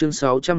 Chương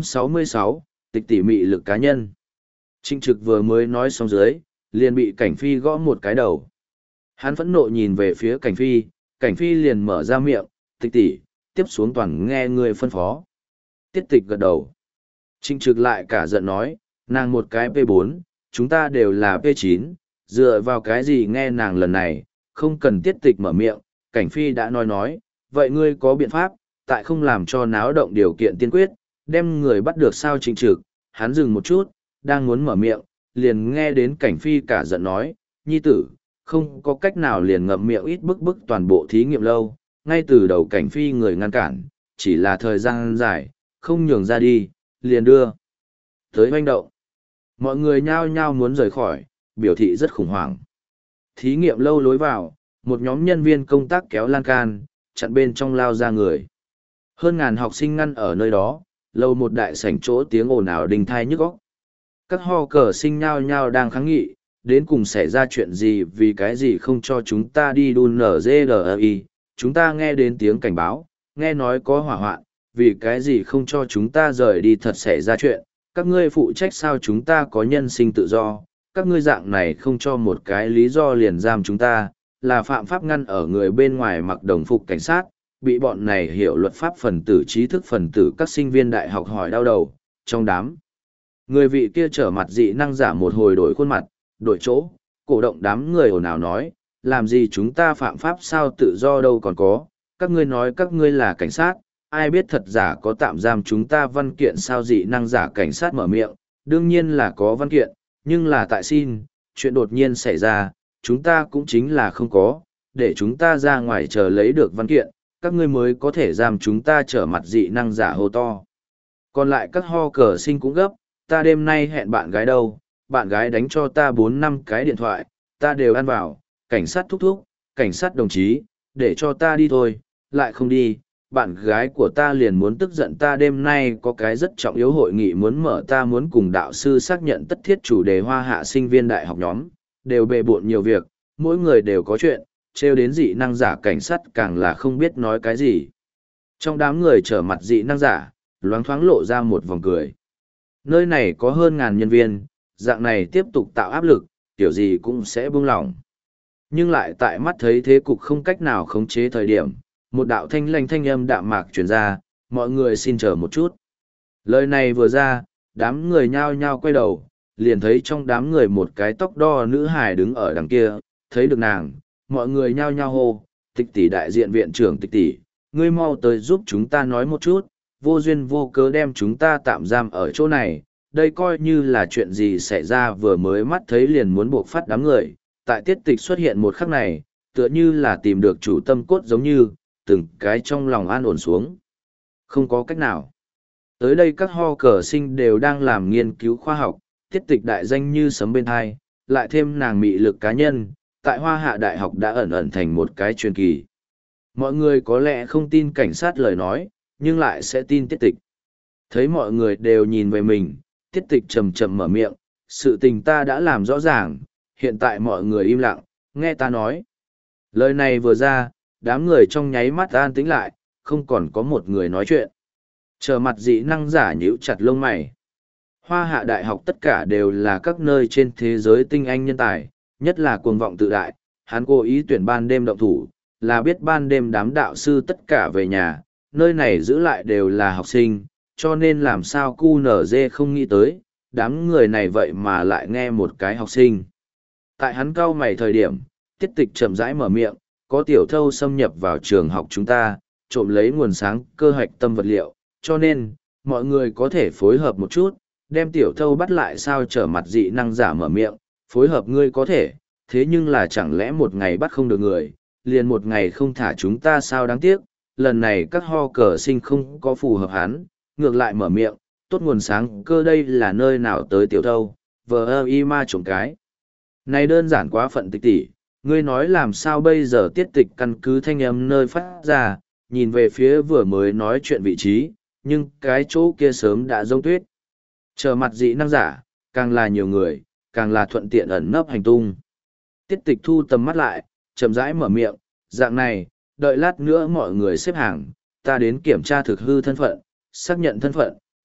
666, tịch tỉ mị lực cá nhân. Trịnh Trực vừa mới nói xong dưới, liền bị Cảnh Phi gõ một cái đầu. Hắn phẫn nộ nhìn về phía Cảnh Phi liền mở ra miệng, tịch tỉ, tiếp xuống toàn nghe người phân phó. Tiết tịch gật đầu. Trịnh Trực lại cả giận nói, nàng một cái P4, chúng ta đều là P9, dựa vào cái gì nghe nàng lần này, không cần tiết tịch mở miệng, Cảnh Phi đã nói, vậy ngươi có biện pháp, tại không làm cho náo động điều kiện tiên quyết, đem người bắt được sao Trịnh Trực, hắn dừng một chút, đang muốn mở miệng, liền nghe đến Cảnh Phi cả giận nói, nhi tử, không có cách nào liền ngậm miệng ít bức toàn bộ thí nghiệm lâu, ngay từ đầu Cảnh Phi người ngăn cản, chỉ là thời gian dài, không nhường ra đi, liền đưa tới hoành động. Mọi người nhao nhao muốn rời khỏi, biểu thị rất khủng hoảng. Thí nghiệm lâu lối vào, một nhóm nhân viên công tác kéo lan can, chặn bên trong lao ra người. Hơn ngàn học sinh ngăn ở nơi đó, lâu một đại sảnh chỗ tiếng ồn ào đình thai nhức óc. Các ho cờ sinh nhao nhao đang kháng nghị, đến cùng xảy ra chuyện gì vì cái gì không cho chúng ta đi đun NZRI, chúng ta nghe đến tiếng cảnh báo, nghe nói có hỏa hoạn, vì cái gì không cho chúng ta rời đi thật xảy ra chuyện, các ngươi phụ trách sao chúng ta có nhân sinh tự do, các ngươi dạng này không cho một cái lý do liền giam chúng ta, là phạm pháp ngăn ở người bên ngoài mặc đồng phục cảnh sát, bị bọn này hiểu luật pháp phần tử trí thức phần tử các sinh viên đại học hỏi đau đầu, trong đám. Người vị kia trở mặt dị năng giả một hồi đổi khuôn mặt, đổi chỗ, cổ động đám người ồn ào nói, làm gì chúng ta phạm pháp sao tự do đâu còn có, các ngươi nói các ngươi là cảnh sát, ai biết thật giả có tạm giam chúng ta văn kiện sao dị năng giả cảnh sát mở miệng, đương nhiên là có văn kiện, nhưng là tại xin, chuyện đột nhiên xảy ra, chúng ta cũng chính là không có, để chúng ta ra ngoài chờ lấy được văn kiện, các ngươi mới có thể giam chúng ta trở mặt dị năng giả hô to. Còn lại các ho cờ sinh cũng gấp, ta đêm nay hẹn bạn gái đâu, bạn gái đánh cho ta 4-5 cái điện thoại, ta đều ăn vào, cảnh sát thúc thúc, cảnh sát đồng chí, để cho ta đi thôi, lại không đi, bạn gái của ta liền muốn tức giận ta đêm nay có cái rất trọng yếu hội nghị muốn mở ta muốn cùng đạo sư xác nhận tất thiết chủ đề hoa hạ sinh viên đại học nhóm, đều bề bộn nhiều việc, mỗi người đều có chuyện, trêu đến dị năng giả cảnh sát càng là không biết nói cái gì. Trong đám người trở mặt dị năng giả, loáng thoáng lộ ra một vòng cười. Nơi này có hơn ngàn nhân viên, dạng này tiếp tục tạo áp lực, kiểu gì cũng sẽ buông lỏng. Nhưng lại tại mắt thấy thế cục không cách nào khống chế thời điểm, một đạo thanh lanh thanh âm đạm mạc truyền ra, mọi người xin chờ một chút. Lời này vừa ra, đám người nhao nhao quay đầu, liền thấy trong đám người một cái tóc đo nữ hài đứng ở đằng kia, thấy được nàng, mọi người nhao nhao hô, tịch tỷ đại diện viện trưởng tịch tỷ, ngươi mau tới giúp chúng ta nói một chút, vô duyên vô cớ đem chúng ta tạm giam ở chỗ này, đây coi như là chuyện gì xảy ra vừa mới mắt thấy liền muốn buộc phát đám người, tại tiết tịch xuất hiện một khắc này, tựa như là tìm được chủ tâm cốt giống như, từng cái trong lòng an ổn xuống. Không có cách nào. Tới đây các ho cờ sinh đều đang làm nghiên cứu khoa học, tiết tịch đại danh như sấm bên thai, lại thêm nàng mị lực cá nhân, tại Hoa Hạ Đại học đã ẩn ẩn thành một cái truyền kỳ. Mọi người có lẽ không tin cảnh sát lời nói, nhưng lại sẽ tin tiết tịch. Thấy mọi người đều nhìn về mình, tiết tịch chầm chậm mở miệng, sự tình ta đã làm rõ ràng, hiện tại mọi người im lặng, nghe ta nói. Lời này vừa ra, đám người trong nháy mắt an tĩnh lại, không còn có một người nói chuyện. Trở mặt dị năng giả nhíu chặt lông mày. Hoa Hạ Đại học tất cả đều là các nơi trên thế giới tinh anh nhân tài, nhất là cuồng vọng tự đại, hắn cố ý tuyển ban đêm động thủ, là biết ban đêm đám đạo sư tất cả về nhà, nơi này giữ lại đều là học sinh, cho nên làm sao QNZ không nghĩ tới, đám người này vậy mà lại nghe một cái học sinh. Tại hắn cau mày thời điểm, tiết tịch chậm rãi mở miệng, có tiểu thâu xâm nhập vào trường học chúng ta, trộm lấy nguồn sáng cơ hạch tâm vật liệu, cho nên, mọi người có thể phối hợp một chút, đem tiểu thâu bắt lại sao trở mặt dị năng giả mở miệng, phối hợp ngươi có thể, thế nhưng là chẳng lẽ một ngày bắt không được người, liền một ngày không thả chúng ta sao đáng tiếc, lần này các ho cờ sinh không có phù hợp hắn, ngược lại mở miệng, tốt nguồn sáng cơ đây là nơi nào tới tiểu thâu, vờ ơ y ma trộm cái. Này đơn giản quá phận tịch tỉ, ngươi nói làm sao bây giờ tiết tịch căn cứ thanh âm nơi phát ra, nhìn về phía vừa mới nói chuyện vị trí, nhưng cái chỗ kia sớm đã rông tuyết. Trở mặt dị năng giả, càng là nhiều người, càng là thuận tiện ẩn nấp hành tung. Tiết tịch thu tầm mắt lại, chậm rãi mở miệng, dạng này, đợi lát nữa mọi người xếp hàng, ta đến kiểm tra thực hư thân phận, xác nhận thân phận,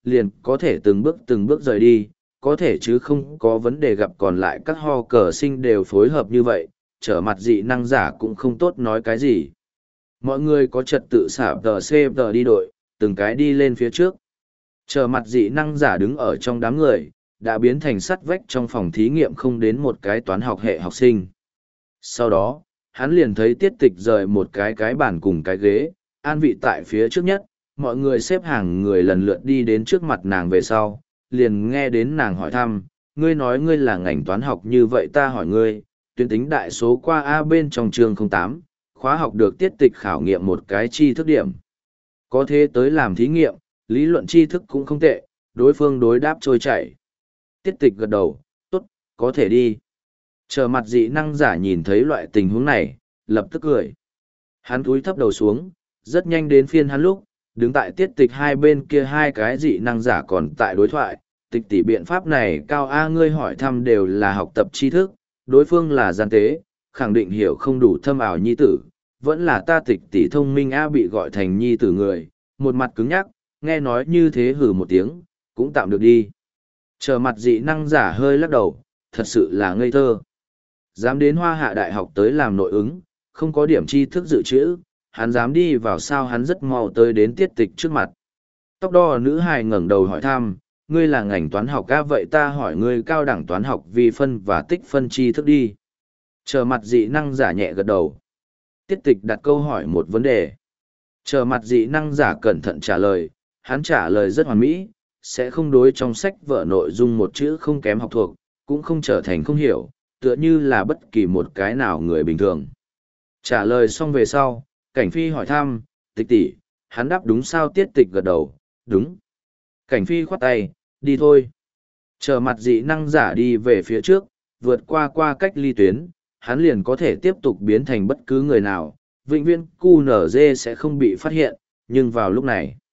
liền có thể từng bước rời đi, có thể chứ không có vấn đề gặp còn lại các ho cờ sinh đều phối hợp như vậy, trở mặt dị năng giả cũng không tốt nói cái gì. Mọi người có trật tự xả tờ xê tờ đi đội, từng cái đi lên phía trước. Trở mặt dị năng giả đứng ở trong đám người, đã biến thành sắt vách trong phòng thí nghiệm không đến một cái toán học hệ học sinh. Sau đó, hắn liền thấy Tiết Tịch rời một cái bàn cùng cái ghế, an vị tại phía trước nhất, mọi người xếp hàng người lần lượt đi đến trước mặt nàng về sau, liền nghe đến nàng hỏi thăm, ngươi nói ngươi là ngành toán học như vậy ta hỏi ngươi, tuyến tính đại số qua A bên trong chương 08, khóa học được Tiết Tịch khảo nghiệm một cái tri thức điểm. Có thế tới làm thí nghiệm, lý luận tri thức cũng không tệ, đối phương đối đáp trôi chảy. Tiết Tịch gật đầu, tốt, có thể đi. Chờ mặt dị năng giả nhìn thấy loại tình huống này, lập tức cười. Hắn cúi thấp đầu xuống, rất nhanh đến phiên hắn lúc, đứng tại Tiết Tịch hai bên kia hai cái dị năng giả còn tại đối thoại. Tịch tỷ biện pháp này cao A ngươi hỏi thăm đều là học tập tri thức, đối phương là gian tế, khẳng định hiểu không đủ thâm ảo nhi tử. Vẫn là ta Tịch tỷ thông minh A bị gọi thành nhi tử người, một mặt cứng nhắc, nghe nói như thế hừ một tiếng, cũng tạm được đi. Chờ mặt dị năng giả hơi lắc đầu, thật sự là ngây thơ. Dám đến Hoa Hạ Đại học tới làm nội ứng, không có điểm tri thức dự trữ, hắn dám đi vào sao hắn rất mau tới đến Tiết Tịch trước mặt. Tóc đỏ nữ hài ngẩng đầu hỏi thăm, ngươi là ngành toán học A vậy ta hỏi ngươi cao đẳng toán học vi phân và tích phân tri thức đi. Chờ mặt dị năng giả nhẹ gật đầu. Tiết Tịch đặt câu hỏi một vấn đề. Chờ mặt dị năng giả cẩn thận trả lời, hắn trả lời rất hoàn mỹ, sẽ không đối trong sách vở nội dung một chữ không kém học thuộc, cũng không trở thành không hiểu, tựa như là bất kỳ một cái nào người bình thường. Trả lời xong về sau, Cảnh Phi hỏi thăm, Tịch tỷ, hắn đáp đúng sao? Tiết Tịch gật đầu, đúng. Cảnh Phi khoát tay, đi thôi. Chờ mặt dị năng giả đi về phía trước, vượt qua cách ly tuyến, hắn liền có thể tiếp tục biến thành bất cứ người nào, vĩnh viễn QNZ sẽ không bị phát hiện, nhưng vào lúc này,